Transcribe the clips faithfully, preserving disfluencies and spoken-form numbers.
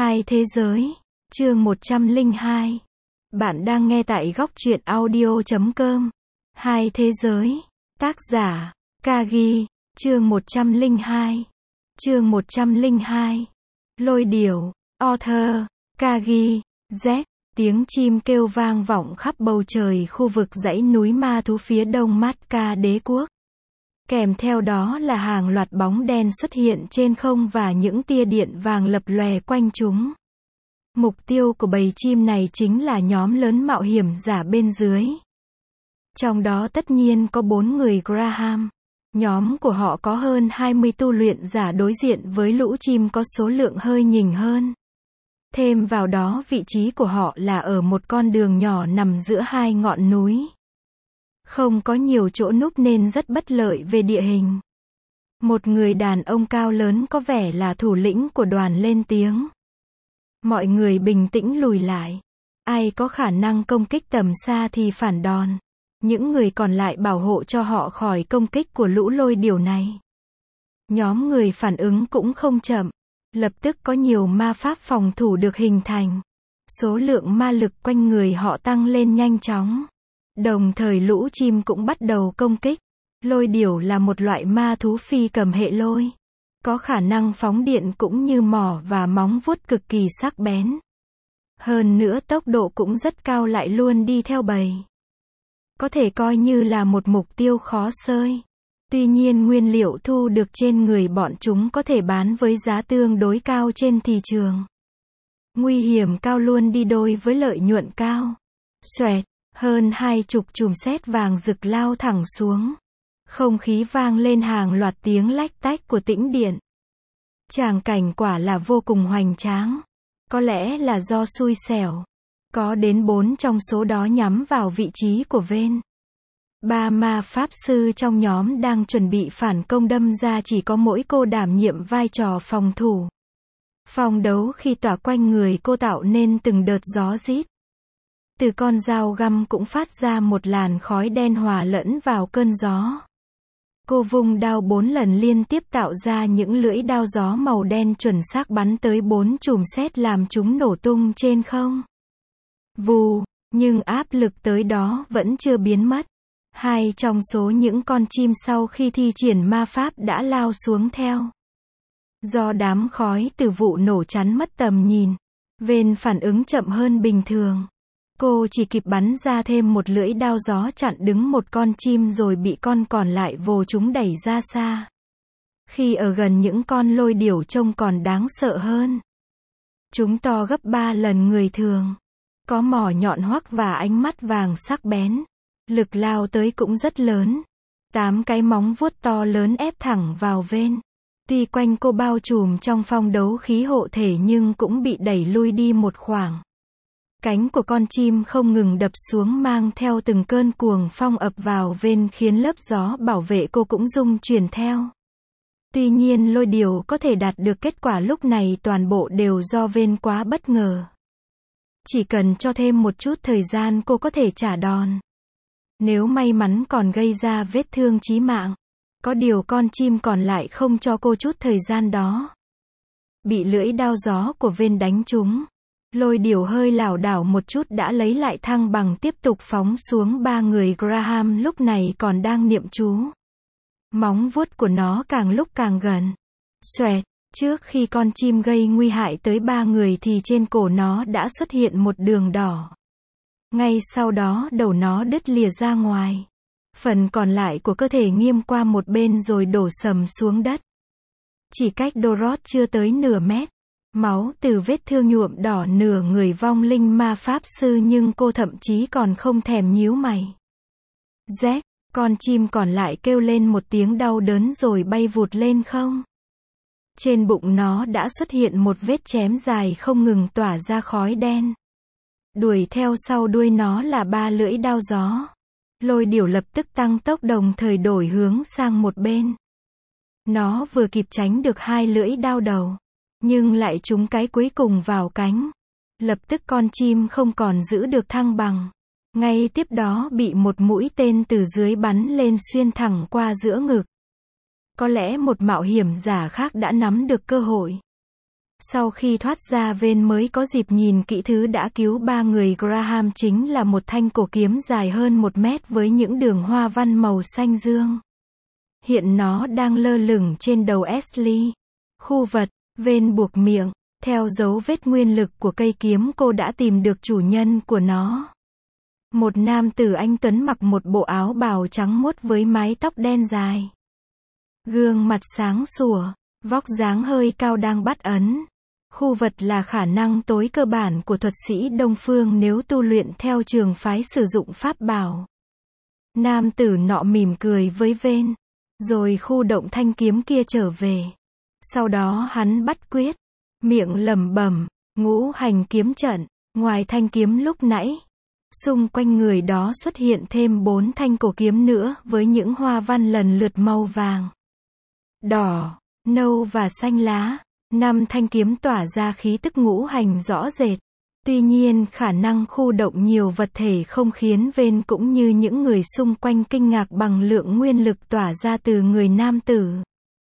Hai thế giới, chương một trăm lẻ hai. Bạn đang nghe tại góc truyện audio chấm com. Hai thế giới, tác giả, Kagi, chương một trăm lẻ hai. Chương một trăm lẻ hai. Lôi điểu, author, Kagi, Z, tiếng chim kêu vang vọng khắp bầu trời khu vực dãy núi ma thú phía đông Matka đế quốc. Kèm theo đó là hàng loạt bóng đen xuất hiện trên không và những tia điện vàng lập lòe quanh chúng. Mục tiêu của bầy chim này chính là nhóm lớn mạo hiểm giả bên dưới. Trong đó tất nhiên có bốn người Graham. Nhóm của họ có hơn hai mươi tu luyện giả đối diện với lũ chim có số lượng hơi nhỉnh hơn. Thêm vào đó vị trí của họ là ở một con đường nhỏ nằm giữa hai ngọn núi. Không có nhiều chỗ núp nên rất bất lợi về địa hình. Một người đàn ông cao lớn có vẻ là thủ lĩnh của đoàn lên tiếng. Mọi người bình tĩnh lùi lại. Ai có khả năng công kích tầm xa thì phản đòn. Những người còn lại bảo hộ cho họ khỏi công kích của lũ lôi điểu này. Nhóm người phản ứng cũng không chậm. Lập tức có nhiều ma pháp phòng thủ được hình thành. Số lượng ma lực quanh người họ tăng lên nhanh chóng. Đồng thời lũ chim cũng bắt đầu công kích. Lôi điểu là một loại ma thú phi cầm hệ lôi. Có khả năng phóng điện cũng như mỏ và móng vuốt cực kỳ sắc bén. Hơn nữa tốc độ cũng rất cao lại luôn đi theo bầy. Có thể coi như là một mục tiêu khó xơi. Tuy nhiên nguyên liệu thu được trên người bọn chúng có thể bán với giá tương đối cao trên thị trường. Nguy hiểm cao luôn đi đôi với lợi nhuận cao. Xoẹt. Hơn hai chục chùm sét vàng rực lao thẳng xuống. Không khí vang lên hàng loạt tiếng lách tách của tĩnh điện. Tràng cảnh quả là vô cùng hoành tráng. Có lẽ là do xui xẻo. Có đến bốn trong số đó nhắm vào vị trí của Ven. Ba ma pháp sư trong nhóm đang chuẩn bị phản công đâm ra chỉ có mỗi cô đảm nhiệm vai trò phòng thủ. Phong đấu khi tỏa quanh người cô tạo nên từng đợt gió rít. Từ con dao găm cũng phát ra một làn khói đen hòa lẫn vào cơn gió. Cô vung đao bốn lần liên tiếp tạo ra những lưỡi đao gió màu đen chuẩn xác bắn tới bốn chùm sét làm chúng nổ tung trên không. Vù, nhưng áp lực tới đó vẫn chưa biến mất. Hai trong số những con chim sau khi thi triển ma pháp đã lao xuống theo. Do đám khói từ vụ nổ chắn mất tầm nhìn, Ven phản ứng chậm hơn bình thường. Cô chỉ kịp bắn ra thêm một lưỡi đao gió chặn đứng một con chim rồi bị con còn lại vồ chúng đẩy ra xa. Khi ở gần những con lôi điểu trông còn đáng sợ hơn. Chúng to gấp ba lần người thường. Có mỏ nhọn hoắt và ánh mắt vàng sắc bén. Lực lao tới cũng rất lớn. Tám cái móng vuốt to lớn ép thẳng vào Ven. Tuy quanh cô bao trùm trong phong đấu khí hộ thể nhưng cũng bị đẩy lui đi một khoảng. Cánh của con chim không ngừng đập xuống mang theo từng cơn cuồng phong ập vào Ven khiến lớp gió bảo vệ cô cũng rung chuyển theo. Tuy nhiên lôi điểu có thể đạt được kết quả lúc này toàn bộ đều do Ven quá bất ngờ. Chỉ cần cho thêm một chút thời gian cô có thể trả đòn. Nếu may mắn còn gây ra vết thương chí mạng. Có điều con chim còn lại không cho cô chút thời gian đó. Bị lưỡi đao gió của Ven đánh trúng. Lôi điểu hơi lảo đảo một chút đã lấy lại thăng bằng tiếp tục phóng xuống ba người Graham lúc này còn đang niệm chú. Móng vuốt của nó càng lúc càng gần. Xoẹt, trước khi con chim gây nguy hại tới ba người thì trên cổ nó đã xuất hiện một đường đỏ. Ngay sau đó đầu nó đứt lìa ra ngoài. Phần còn lại của cơ thể nghiêng qua một bên rồi đổ sầm xuống đất. Chỉ cách Dorot chưa tới nửa mét. Máu từ vết thương nhuộm đỏ nửa người vong linh ma pháp sư nhưng cô thậm chí còn không thèm nhíu mày. Rét, con chim còn lại kêu lên một tiếng đau đớn rồi bay vụt lên không. Trên bụng nó đã xuất hiện một vết chém dài không ngừng tỏa ra khói đen. Đuổi theo sau đuôi nó là ba lưỡi đao gió. Lôi điểu lập tức tăng tốc đồng thời đổi hướng sang một bên. Nó vừa kịp tránh được hai lưỡi đao đầu. Nhưng lại trúng cái cuối cùng vào cánh. Lập tức con chim không còn giữ được thăng bằng. Ngay tiếp đó bị một mũi tên từ dưới bắn lên xuyên thẳng qua giữa ngực. Có lẽ một mạo hiểm giả khác đã nắm được cơ hội. Sau khi thoát ra Vane mới có dịp nhìn kỹ thứ đã cứu ba người Graham, chính là một thanh cổ kiếm dài hơn một mét với những đường hoa văn màu xanh dương. Hiện nó đang lơ lửng trên đầu Ashley. Khu vật, Vane buộc miệng. Theo dấu vết nguyên lực của cây kiếm, cô đã tìm được chủ nhân của nó. Một nam tử anh tuấn mặc một bộ áo bào trắng muốt với mái tóc đen dài. Gương mặt sáng sủa, vóc dáng hơi cao đang bắt ấn. Khu vật là khả năng tối cơ bản của thuật sĩ Đông Phương nếu tu luyện theo trường phái sử dụng pháp bảo. Nam tử nọ mỉm cười với Vane, rồi khu động thanh kiếm kia trở về. Sau đó hắn bắt quyết, miệng lẩm bẩm, ngũ hành kiếm trận. Ngoài thanh kiếm lúc nãy, xung quanh người đó xuất hiện thêm bốn thanh cổ kiếm nữa với những hoa văn lần lượt màu vàng, đỏ, nâu và xanh lá. Năm thanh kiếm tỏa ra khí tức ngũ hành rõ rệt. Tuy nhiên khả năng khu động nhiều vật thể không khiến Vane cũng như những người xung quanh kinh ngạc bằng lượng nguyên lực tỏa ra từ người nam tử.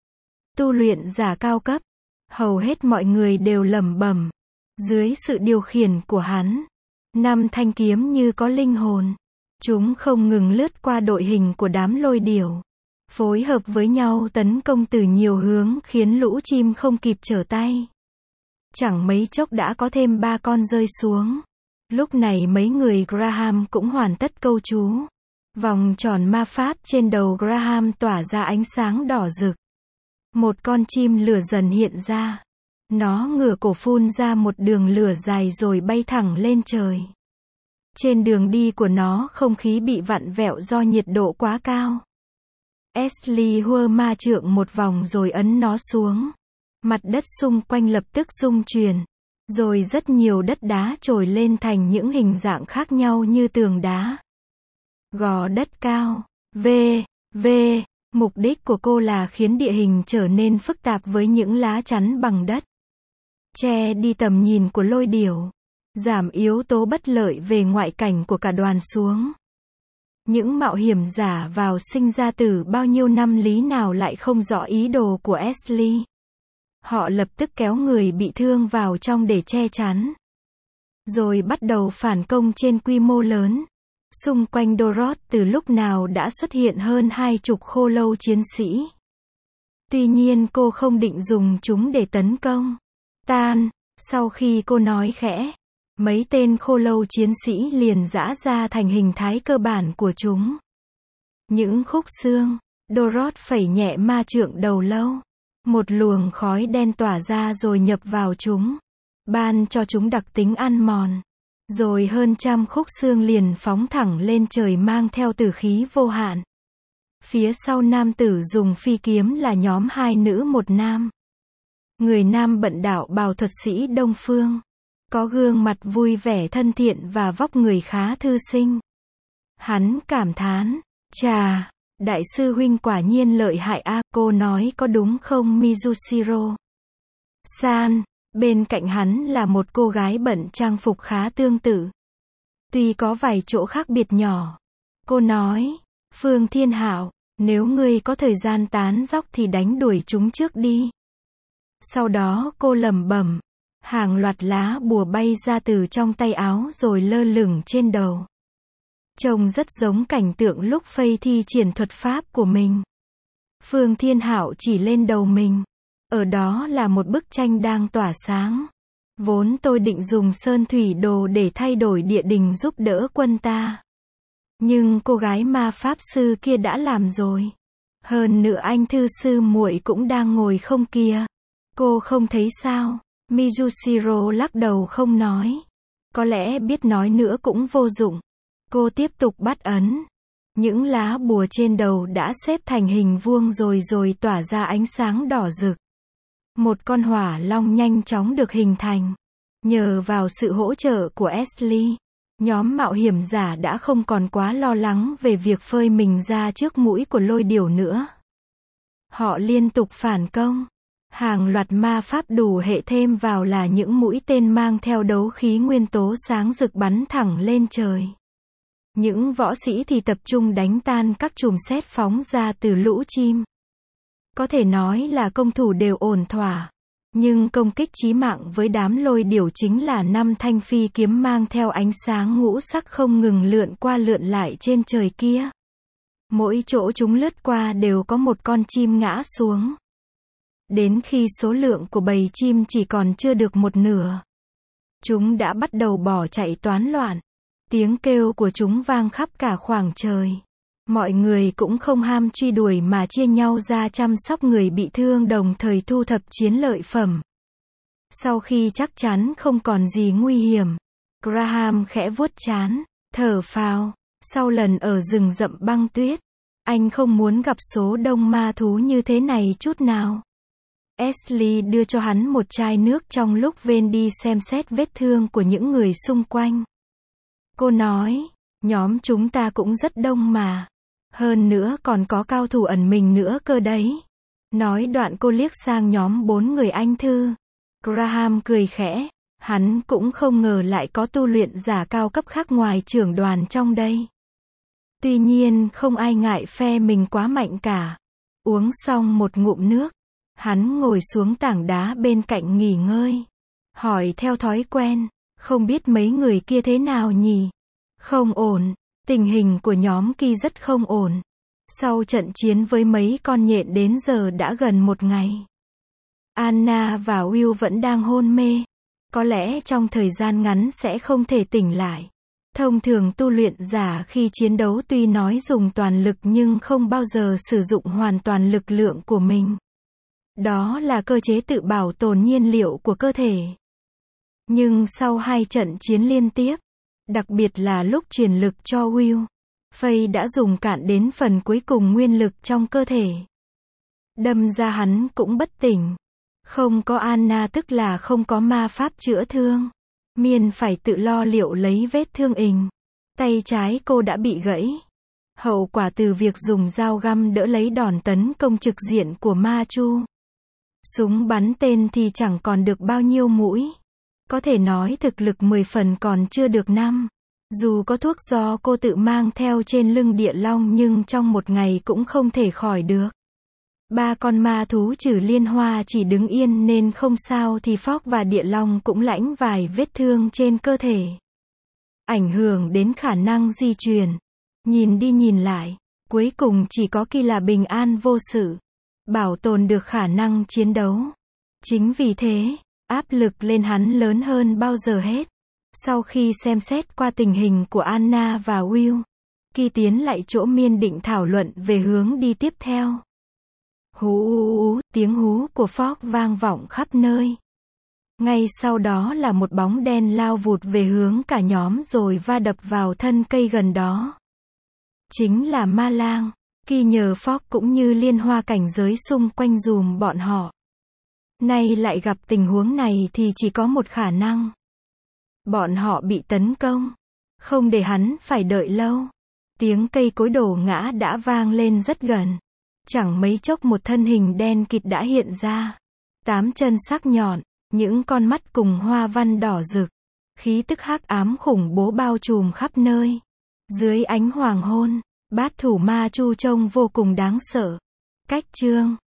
Tu luyện giả cao cấp, hầu hết mọi người đều lẩm bẩm. Dưới sự điều khiển của hắn, năm thanh kiếm như có linh hồn. Chúng không ngừng lướt qua đội hình của đám lôi điểu, phối hợp với nhau tấn công từ nhiều hướng khiến lũ chim không kịp trở tay. Chẳng mấy chốc đã có thêm ba con rơi xuống. Lúc này mấy người Graham cũng hoàn tất câu chú. Vòng tròn ma pháp trên đầu Graham tỏa ra ánh sáng đỏ rực. Một con chim lửa dần hiện ra. Nó ngửa cổ phun ra một đường lửa dài rồi bay thẳng lên trời. Trên đường đi của nó không khí bị vặn vẹo do nhiệt độ quá cao. Ashley hơ ma trượng một vòng rồi ấn nó xuống. Mặt đất xung quanh lập tức rung chuyển. Rồi rất nhiều đất đá trồi lên thành những hình dạng khác nhau như tường đá, gò đất cao. V. V. Mục đích của cô là khiến địa hình trở nên phức tạp với những lá chắn bằng đất. Che đi tầm nhìn của lôi điểu. Giảm yếu tố bất lợi về ngoại cảnh của cả đoàn xuống. Những mạo hiểm giả vào sinh ra từ bao nhiêu năm lý nào lại không rõ ý đồ của Ashley. Họ lập tức kéo người bị thương vào trong để che chắn. Rồi bắt đầu phản công trên quy mô lớn. Xung quanh Dorothy từ lúc nào đã xuất hiện hơn hai chục khô lâu chiến sĩ. Tuy nhiên cô không định dùng chúng để tấn công. Tan, sau khi cô nói khẽ, mấy tên khô lâu chiến sĩ liền giã ra thành hình thái cơ bản của chúng. Những khúc xương. Dorothy phẩy nhẹ ma trượng đầu lâu. Một luồng khói đen tỏa ra rồi nhập vào chúng. Ban cho chúng đặc tính ăn mòn. Rồi hơn trăm khúc xương liền phóng thẳng lên trời mang theo tử khí vô hạn. Phía sau nam tử dùng phi kiếm là nhóm hai nữ một nam. Người nam bận đạo bào thuật sĩ Đông Phương. Có gương mặt vui vẻ thân thiện và vóc người khá thư sinh. Hắn cảm thán, chà, đại sư huynh quả nhiên lợi hại a, cô nói có đúng không Mizushiro san? Bên cạnh hắn là một cô gái bận trang phục khá tương tự. Tuy có vài chỗ khác biệt nhỏ. Cô nói, Phương Thiên Hạo, nếu ngươi có thời gian tán dóc thì đánh đuổi chúng trước đi. Sau đó cô lẩm bẩm, hàng loạt lá bùa bay ra từ trong tay áo rồi lơ lửng trên đầu. Trông rất giống cảnh tượng lúc Faye thi triển thuật pháp của mình. Phương Thiên Hạo chỉ lên đầu mình. Ở đó là một bức tranh đang tỏa sáng. Vốn tôi định dùng sơn thủy đồ để thay đổi địa đình giúp đỡ quân ta. Nhưng cô gái ma pháp sư kia đã làm rồi. Hơn nữa anh thư sư muội cũng đang ngồi không kia. Cô không thấy sao? Mizushiro lắc đầu không nói. Có lẽ biết nói nữa cũng vô dụng. Cô tiếp tục bắt ấn. Những lá bùa trên đầu đã xếp thành hình vuông rồi rồi tỏa ra ánh sáng đỏ rực. Một con hỏa long nhanh chóng được hình thành. Nhờ vào sự hỗ trợ của Ashley, nhóm mạo hiểm giả đã không còn quá lo lắng về việc phơi mình ra trước mũi của lôi điểu nữa. Họ liên tục phản công. Hàng loạt ma pháp đủ hệ thêm vào là những mũi tên mang theo đấu khí nguyên tố sáng rực bắn thẳng lên trời. Những võ sĩ thì tập trung đánh tan các chùm sét phóng ra từ lũ chim. Có thể nói là công thủ đều ổn thỏa. Nhưng công kích chí mạng với đám lôi điểu chính là năm thanh phi kiếm mang theo ánh sáng ngũ sắc không ngừng lượn qua lượn lại trên trời kia. Mỗi chỗ chúng lướt qua đều có một con chim ngã xuống. Đến khi số lượng của bầy chim chỉ còn chưa được một nửa, chúng đã bắt đầu bỏ chạy toán loạn. Tiếng kêu của chúng vang khắp cả khoảng trời. Mọi người cũng không ham truy đuổi mà chia nhau ra chăm sóc người bị thương, đồng thời thu thập chiến lợi phẩm. Sau khi chắc chắn không còn gì nguy hiểm, Graham khẽ vuốt trán, thở phào. Sau lần ở rừng rậm băng tuyết, anh không muốn gặp số đông ma thú như thế này chút nào. Ashley đưa cho hắn một chai nước trong lúc Ven đi xem xét vết thương của những người xung quanh. Cô nói, nhóm chúng ta cũng rất đông mà. Hơn nữa còn có cao thủ ẩn mình nữa cơ đấy. Nói đoạn cô liếc sang nhóm bốn người anh Thư. Graham cười khẽ. Hắn cũng không ngờ lại có tu luyện giả cao cấp khác ngoài trưởng đoàn trong đây. Tuy nhiên không ai ngại phe mình quá mạnh cả. Uống xong một ngụm nước, hắn ngồi xuống tảng đá bên cạnh nghỉ ngơi. Hỏi theo thói quen, không biết mấy người kia thế nào nhỉ? Không ổn, tình hình của nhóm kia rất không ổn. Sau trận chiến với mấy con nhện đến giờ đã gần một ngày. Anna và Will vẫn đang hôn mê. Có lẽ trong thời gian ngắn sẽ không thể tỉnh lại. Thông thường tu luyện giả khi chiến đấu tuy nói dùng toàn lực nhưng không bao giờ sử dụng hoàn toàn lực lượng của mình. Đó là cơ chế tự bảo tồn nhiên liệu của cơ thể. Nhưng sau hai trận chiến liên tiếp, đặc biệt là lúc truyền lực cho Will, Faye đã dùng cạn đến phần cuối cùng nguyên lực trong cơ thể. Đâm ra hắn cũng bất tỉnh. Không có Anna tức là không có ma pháp chữa thương. Miên phải tự lo liệu lấy vết thương ình. Tay trái cô đã bị gãy. Hậu quả từ việc dùng dao găm đỡ lấy đòn tấn công trực diện của Ma Chu. Súng bắn tên thì chẳng còn được bao nhiêu mũi. Có thể nói thực lực mười phần còn chưa được năm. Dù có thuốc do cô tự mang theo trên lưng địa long nhưng trong một ngày cũng không thể khỏi được. Ba con ma thú trừ Liên Hoa chỉ đứng yên nên không sao thì Phóc và địa long cũng lãnh vài vết thương trên cơ thể. Ảnh hưởng đến khả năng di chuyển. Nhìn đi nhìn lại, cuối cùng chỉ có Kỳ là bình an vô sự. Bảo tồn được khả năng chiến đấu. Chính vì thế, áp lực lên hắn lớn hơn bao giờ hết. Sau khi xem xét qua tình hình của Anna và Will, Kỳ tiến lại chỗ Miên định thảo luận về hướng đi tiếp theo. Hú ú ú, tiếng hú của Phóc vang vọng khắp nơi. Ngay sau đó là một bóng đen lao vụt về hướng cả nhóm rồi va đập vào thân cây gần đó. Chính là ma lang. Kỳ nhờ Phóc cũng như Liên Hoa cảnh giới xung quanh dùm bọn họ. Nay lại gặp tình huống này thì chỉ có một khả năng. Bọn họ bị tấn công. Không để hắn phải đợi lâu. Tiếng cây cối đổ ngã đã vang lên rất gần. Chẳng mấy chốc một thân hình đen kịt đã hiện ra. Tám chân sắc nhọn, những con mắt cùng hoa văn đỏ rực. Khí tức hắc ám khủng bố bao trùm khắp nơi. Dưới ánh hoàng hôn, bát thủ Ma Chu trông vô cùng đáng sợ. Cách chương